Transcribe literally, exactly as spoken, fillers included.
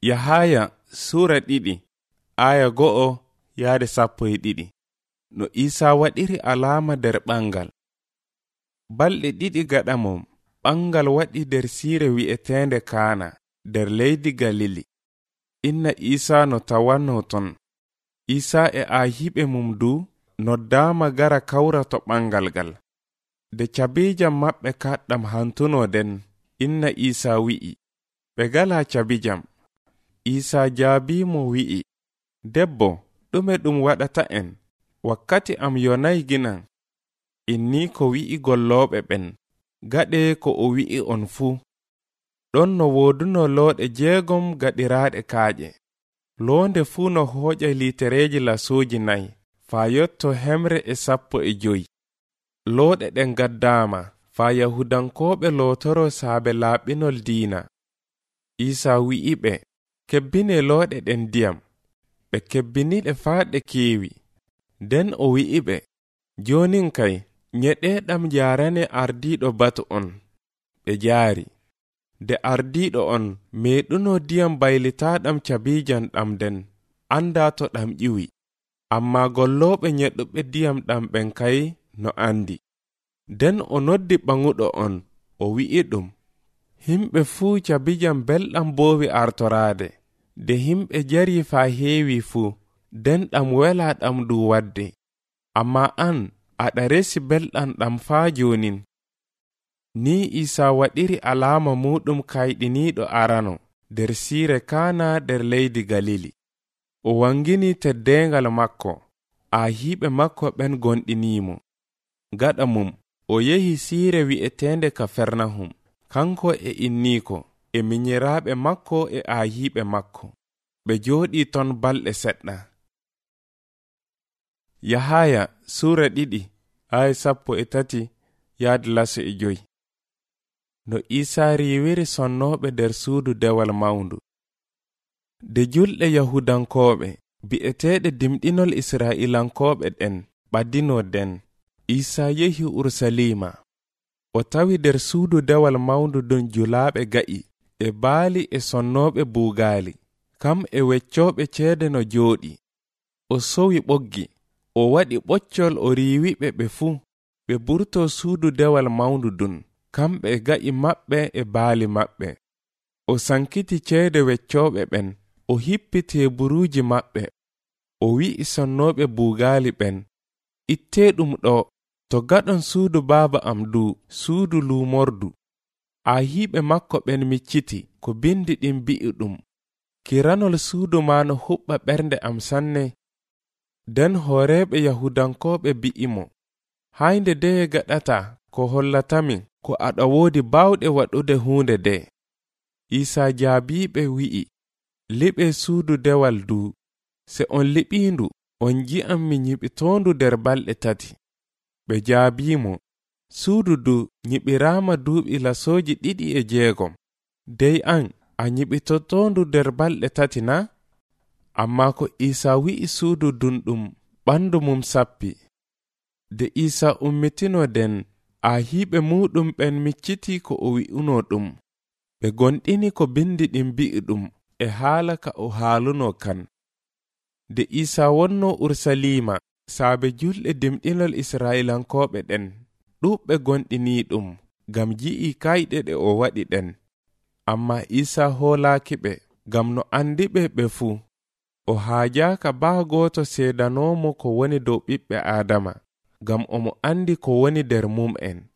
Yahaya sura ɗiɗi aya go'o yaade sappo e ɗiɗi. No Isa waɗiri alama nder ɓangal. Balɗe ɗiɗi gaɗa mum, ɓangal waɗi nder siire wi'etende Kana nder leydi Galili. Inna Isa no tawanno ton. Isa e ahiɓe mum du noddaama gara kawra to ɓangal gal. De cabijam maɓɓe kaɗɗam hantuno den, inna Isa wi'i, ɓe gala cabijam. Isa jaabimo wi'i, debbo, ɗume ɗum waɗata en? Wakkati am yonayi ginan. Inni ko wi'i gollooɓe ɓen, gaɗe ko o wi'i on fuu. Ɗon no wooduno looɗe jeegom gaɗiraaɗe kaaƴe. Loonde fuu no hooƴa litereeji lasuuji nayi, faa yotto hemre e sappo e joyi. Looɗe ɗen gaddaama, faa Yahudankooɓe lootoro saabe laaɓinol diina. Isa wi'i ɓe, kebbine looɗe ɗen ndiyam. Ɓe kebbiniɗe faa ɗe keewi. Nden o wi'i ɓe, joonin kay, nyeɗeeɗam jaarane ardiiɗo batu on. Ɓe jaari. De ardiiɗo on meeɗuno ndiyam baylitaaɗam cabijam ɗam den, anndaa to ɗam ƴiwi. Amma gollooɓe nyeɗuɓe ndiyam ɗam ɓen kay no andi. Nden o noddi ɓaŋuɗo on, o wi'i ɗum, himɓe fuu cabijam belɗam boowi artoraade. De himɓe jari faa heewi fuu, nden ɗam wela ɗam du wadde. Amma an, aɗa resi belɗam ɗam faa joonin. Ni Isa waɗiri alaama muɗum kayɗiniiɗo arano nder siire Kana nder leydi Galili. O wangini teddeengal makko, ahiɓe makko ɓen gonɗiniimo. Gaɗa mum, o yehi siire wi'etende Kafernahum, kanko e inniiko, e minyiraaɓe makko e ahiɓe makko. Ɓe jooɗii ton balɗe seɗɗa. Yahaya sura ɗiɗi aya sappo e tati yaade laso e joyi. No Isa riiwiri sonnooɓe nder suudu dewal mawndu. De julɗe Yahudankooɓe bi'eteeɗe dimɗinol Israa'ilankooɓe ɗen ɓaddino den, Isa yehi Urusalima. O tawi nder suudu dewal mawndu ɗum julaaɓe ga'i e baali e sonnooɓe buugaali, kam e weccooɓe ceede no jooɗi. O sowi ɓoggi, o waɗi ɓoccol, o riiwiɓe ɓe fuu. Ɓe burto suudu dewal mawndu ɗum, kamɓe ga'i maɓɓe e baali maɓɓe. O sankiti ceede weccooɓe ɓen, o hippi teeburuuji maɓɓe. O wi'i sonnooɓe buugaali ɓen, ittee ɗum ɗo, to gaɗon suudu baaba am du, suudu luumordu. Ahiɓe makko ɓen micciti ko bindi ɗin bi'i ɗum, kiranol suudu ma no huɓɓa ɓernde am sanne. Nden hooreeɓe Yahudankooɓe bi'imo, haynde deye gaɗata ko hollatamin ko aɗa woodi baawɗe waɗude huunde de. Isa jaabiiɓe wi'i, liɓe suudu dewal du. Se on liɓiindu, on ji'an mi nyiɓitoondu nder balɗe tati. Ɓe jaabiimo, suudu du nyiɓiraama duuɓi lasooji ɗiɗi e jeegom. Dey an, a nyiɓitotoondu nder balɗe tati na? Amma ko Isa wi'i suudu dun ɗum, ɓandu mum sappi. De Isa ummitino den, ahiɓe muɗum ɓen micciti ko o wi'uno ɗum. Ɓe gonɗini ko bindi ɗin bi'i ɗum e haala ka o haaluno kan. De Isa wonno Urusalima, saabe julɗe dimɗinol Israa'ilankooɓe ɗen, ɗuɓɓe gonɗini ɗum, gam ji'i kayɗe ɗe o waɗi ɗen. Amma Isa hoolaaki ɓe, gam no andi ɓe ɓe fuu. O haajaaka baa gooto seedanoomo ko woni dow ɓiɓɓe Aadama, gam omo andi ko woni nder mum'en.